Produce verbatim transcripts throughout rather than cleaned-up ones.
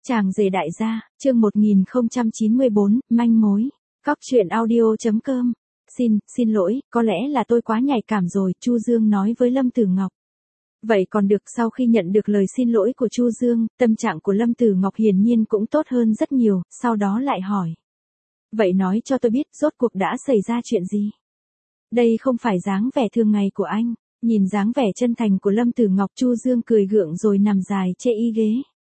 Chàng rể đại gia, chương một nghìn không trăm chín mươi bốn, manh mối. Cóc truyện audio.com. Xin, xin lỗi, có lẽ là tôi quá nhạy cảm rồi, Chu Dương nói với Lâm Tử Ngọc. Vậy còn được, sau khi nhận được lời xin lỗi của Chu Dương, tâm trạng của Lâm Tử Ngọc hiển nhiên cũng tốt hơn rất nhiều, sau đó lại hỏi. Vậy nói cho tôi biết rốt cuộc đã xảy ra chuyện gì? Đây không phải dáng vẻ thường ngày của anh. Nhìn dáng vẻ chân thành của Lâm Tử Ngọc, Chu Dương cười gượng rồi nằm dài chê y ghế.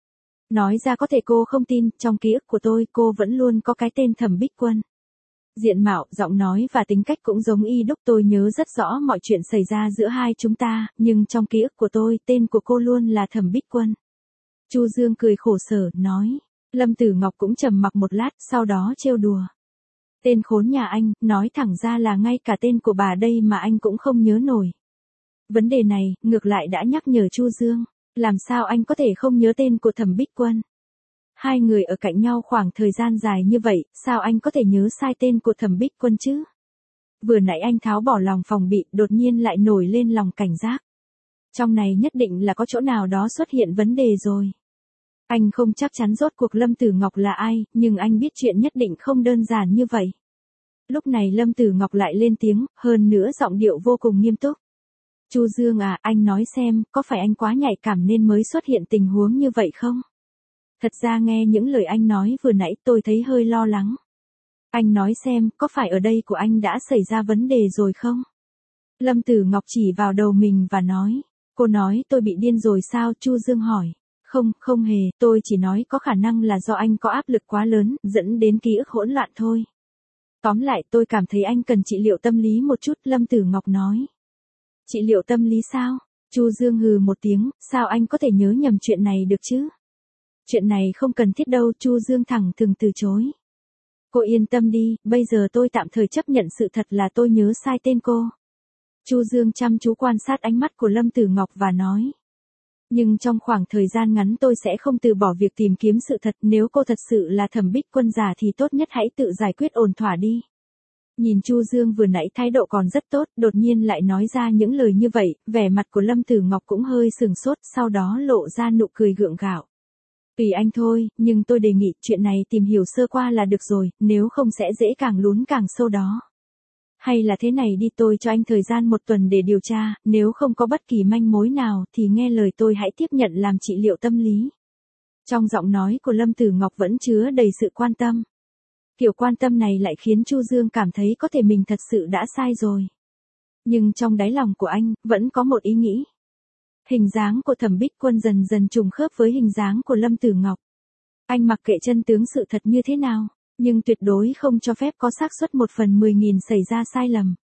Nói ra có thể cô không tin, trong ký ức của tôi cô vẫn luôn có cái tên Thẩm Bích Quân. Diện mạo, giọng nói và tính cách cũng giống y đúc, tôi nhớ rất rõ mọi chuyện xảy ra giữa hai chúng ta, nhưng trong ký ức của tôi tên của cô luôn là Thẩm Bích Quân. Chu Dương cười khổ sở, nói. Lâm Tử Ngọc cũng trầm mặc một lát, sau đó trêu đùa. Tên khốn nhà anh, nói thẳng ra là ngay cả tên của bà đây mà anh cũng không nhớ nổi. Vấn đề này, ngược lại đã nhắc nhở Chu Dương. Làm sao anh có thể không nhớ tên của Thẩm Bích Quân? Hai người ở cạnh nhau khoảng thời gian dài như vậy, sao anh có thể nhớ sai tên của Thẩm Bích Quân chứ? Vừa nãy anh tháo bỏ lòng phòng bị, đột nhiên lại nổi lên lòng cảnh giác. Trong này nhất định là có chỗ nào đó xuất hiện vấn đề rồi. Anh không chắc chắn rốt cuộc Lâm Tử Ngọc là ai, nhưng anh biết chuyện nhất định không đơn giản như vậy. Lúc này Lâm Tử Ngọc lại lên tiếng, hơn nữa giọng điệu vô cùng nghiêm túc. Chu Dương à, anh nói xem, có phải anh quá nhạy cảm nên mới xuất hiện tình huống như vậy không? Thật ra nghe những lời anh nói vừa nãy tôi thấy hơi lo lắng. Anh nói xem, có phải ở đây của anh đã xảy ra vấn đề rồi không? Lâm Tử Ngọc chỉ vào đầu mình và nói. Cô nói tôi bị điên rồi sao? Chu Dương hỏi. Không, không hề, tôi chỉ nói có khả năng là do anh có áp lực quá lớn, dẫn đến ký ức hỗn loạn thôi. Tóm lại tôi cảm thấy anh cần trị liệu tâm lý một chút, Lâm Tử Ngọc nói. Trị liệu tâm lý sao? Chu Dương hừ một tiếng, sao anh có thể nhớ nhầm chuyện này được chứ? Chuyện này không cần thiết đâu, Chu Dương thẳng thừng từ chối. Cô yên tâm đi, bây giờ tôi tạm thời chấp nhận sự thật là tôi nhớ sai tên cô. Chu Dương chăm chú quan sát ánh mắt của Lâm Tử Ngọc và nói. Nhưng trong khoảng thời gian ngắn tôi sẽ không từ bỏ việc tìm kiếm sự thật, nếu cô thật sự là Thẩm Bích Quân giả thì tốt nhất hãy tự giải quyết ổn thỏa đi. Nhìn Chu Dương vừa nãy thái độ còn rất tốt, đột nhiên lại nói ra những lời như vậy, vẻ mặt của Lâm Tử Ngọc cũng hơi sừng sốt, sau đó lộ ra nụ cười gượng gạo. Tùy anh thôi, nhưng tôi đề nghị chuyện này tìm hiểu sơ qua là được rồi, nếu không sẽ dễ càng lún càng sâu đó. Hay là thế này đi, tôi cho anh thời gian một tuần để điều tra, nếu không có bất kỳ manh mối nào thì nghe lời tôi hãy tiếp nhận làm trị liệu tâm lý. Trong giọng nói của Lâm Tử Ngọc vẫn chứa đầy sự quan tâm. Kiểu quan tâm này lại khiến Chu Dương cảm thấy có thể mình thật sự đã sai rồi. Nhưng trong đáy lòng của anh, vẫn có một ý nghĩ. Hình dáng của Thẩm Bích Quân dần dần trùng khớp với hình dáng của Lâm Tử Ngọc. Anh mặc kệ chân tướng sự thật như thế nào, nhưng tuyệt đối không cho phép có xác suất một phần mười nghìn xảy ra sai lầm.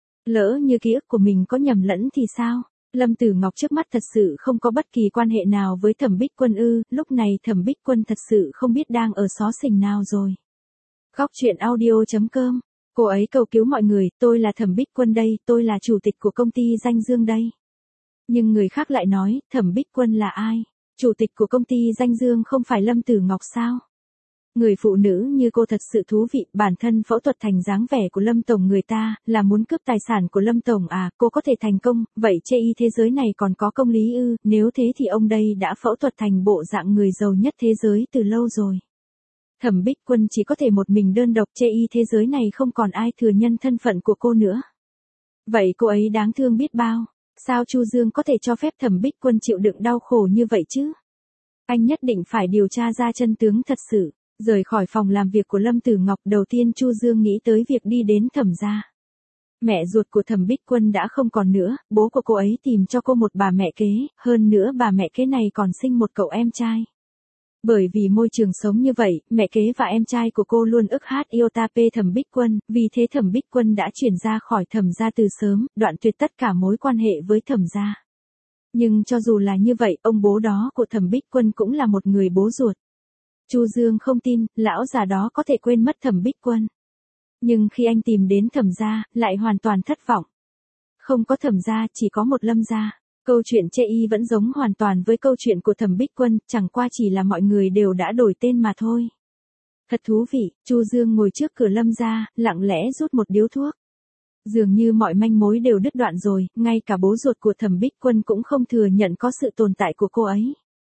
Lỡ như ký ức của mình có nhầm lẫn thì sao? Lâm Tử Ngọc trước mắt thật sự không có bất kỳ quan hệ nào với Thẩm Bích Quân ư, lúc này Thẩm Bích Quân thật sự không biết đang ở xó xỉnh nào rồi. Cóc truyện audio.com. Cô ấy cầu cứu mọi người, tôi là Thẩm Bích Quân đây, tôi là chủ tịch của công ty Danh Dương đây. Nhưng người khác lại nói, Thẩm Bích Quân là ai? Chủ tịch của công ty Danh Dương không phải Lâm Tử Ngọc sao? Người phụ nữ như cô thật sự thú vị, bản thân phẫu thuật thành dáng vẻ của Lâm Tổng người ta, là muốn cướp tài sản của Lâm Tổng à, cô có thể thành công, vậy chê y thế giới này còn có công lý ư, nếu thế thì ông đây đã phẫu thuật thành bộ dạng người giàu nhất thế giới từ lâu rồi. Thẩm Bích Quân chỉ có thể một mình đơn độc, chê y thế giới này không còn ai thừa nhận thân phận của cô nữa. Vậy cô ấy đáng thương biết bao, sao Chu Dương có thể cho phép Thẩm Bích Quân chịu đựng đau khổ như vậy chứ? Anh nhất định phải điều tra ra chân tướng thật sự. Rời khỏi phòng làm việc của Lâm Tử Ngọc, đầu tiên Chu Dương nghĩ tới việc đi đến Thẩm gia. Mẹ ruột của Thẩm Bích Quân đã không còn nữa, bố của cô ấy tìm cho cô một bà mẹ kế, hơn nữa bà mẹ kế này còn sinh một cậu em trai. Bởi vì môi trường sống như vậy, mẹ kế và em trai của cô luôn ức hát yêu ta pê Thẩm Bích Quân, vì thế Thẩm Bích Quân đã chuyển ra khỏi Thẩm gia từ sớm, đoạn tuyệt tất cả mối quan hệ với Thẩm gia. Nhưng cho dù là như vậy, ông bố đó của Thẩm Bích Quân cũng là một người bố ruột. Chu Dương không tin, lão già đó có thể quên mất Thẩm Bích Quân. Nhưng khi anh tìm đến Thẩm gia, lại hoàn toàn thất vọng. Không có Thẩm gia, chỉ có một Lâm gia. Câu chuyện chê y vẫn giống hoàn toàn với câu chuyện của Thẩm Bích Quân, chẳng qua chỉ là mọi người đều đã đổi tên mà thôi. Thật thú vị, Chu Dương ngồi trước cửa Lâm gia, lặng lẽ rút một điếu thuốc. Dường như mọi manh mối đều đứt đoạn rồi, ngay cả bố ruột của Thẩm Bích Quân cũng không thừa nhận có sự tồn tại của cô ấy.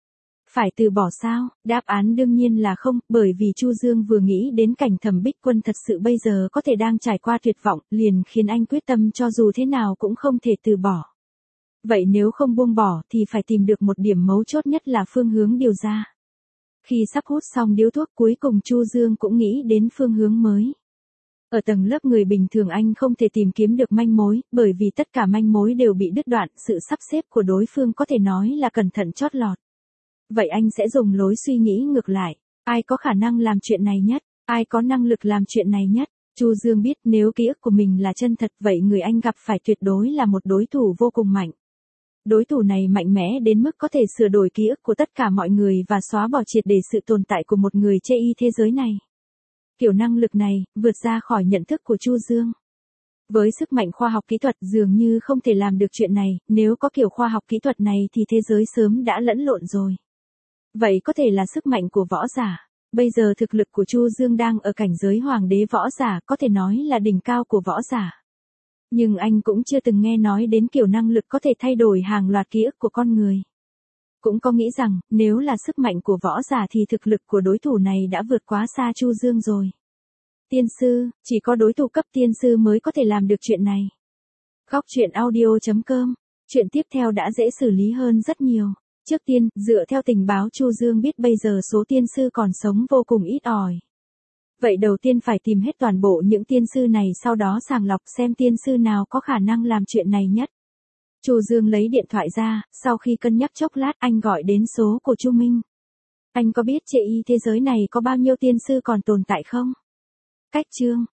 Phải từ bỏ sao? Đáp án đương nhiên là không, bởi vì Chu Dương vừa nghĩ đến cảnh Thẩm Bích Quân thật sự bây giờ có thể đang trải qua tuyệt vọng, liền khiến anh quyết tâm cho dù thế nào cũng không thể từ bỏ. Vậy nếu không buông bỏ thì phải tìm được một điểm mấu chốt nhất là phương hướng điều ra. Khi sắp hút xong điếu thuốc cuối cùng Chu Dương cũng nghĩ đến phương hướng mới. Ở tầng lớp người bình thường anh không thể tìm kiếm được manh mối, bởi vì tất cả manh mối đều bị đứt đoạn, sự sắp xếp của đối phương có thể nói là cẩn thận chót lọt. Vậy anh sẽ dùng lối suy nghĩ ngược lại, ai có khả năng làm chuyện này nhất, ai có năng lực làm chuyện này nhất. Chu Dương biết nếu ký ức của mình là chân thật vậy người anh gặp phải tuyệt đối là một đối thủ vô cùng mạnh. Đối thủ này mạnh mẽ đến mức có thể sửa đổi ký ức của tất cả mọi người và xóa bỏ triệt để sự tồn tại của một người chê y thế giới này. Kiểu năng lực này, vượt ra khỏi nhận thức của Chu Dương. Với sức mạnh khoa học kỹ thuật dường như không thể làm được chuyện này, nếu có kiểu khoa học kỹ thuật này thì thế giới sớm đã lẫn lộn rồi. Vậy có thể là sức mạnh của võ giả. Bây giờ thực lực của Chu Dương đang ở cảnh giới hoàng đế võ giả, có thể nói là đỉnh cao của võ giả. Nhưng anh cũng chưa từng nghe nói đến kiểu năng lực có thể thay đổi hàng loạt ký ức của con người. Cũng có nghĩ rằng, nếu là sức mạnh của võ giả thì thực lực của đối thủ này đã vượt quá xa Chu Dương rồi. Tiên sư, chỉ có đối thủ cấp tiên sư mới có thể làm được chuyện này. Góc truyện audio chấm com, chuyện tiếp theo đã dễ xử lý hơn rất nhiều. Trước tiên, dựa theo tình báo Chu Dương biết bây giờ số tiên sư còn sống vô cùng ít ỏi. Vậy đầu tiên phải tìm hết toàn bộ những tiên sư này sau đó sàng lọc xem tiên sư nào có khả năng làm chuyện này nhất. Chu Dương lấy điện thoại ra, sau khi cân nhắc chốc lát anh gọi đến số của Chu Minh. Anh có biết chê y thế giới này có bao nhiêu tiên sư còn tồn tại không? Cách chương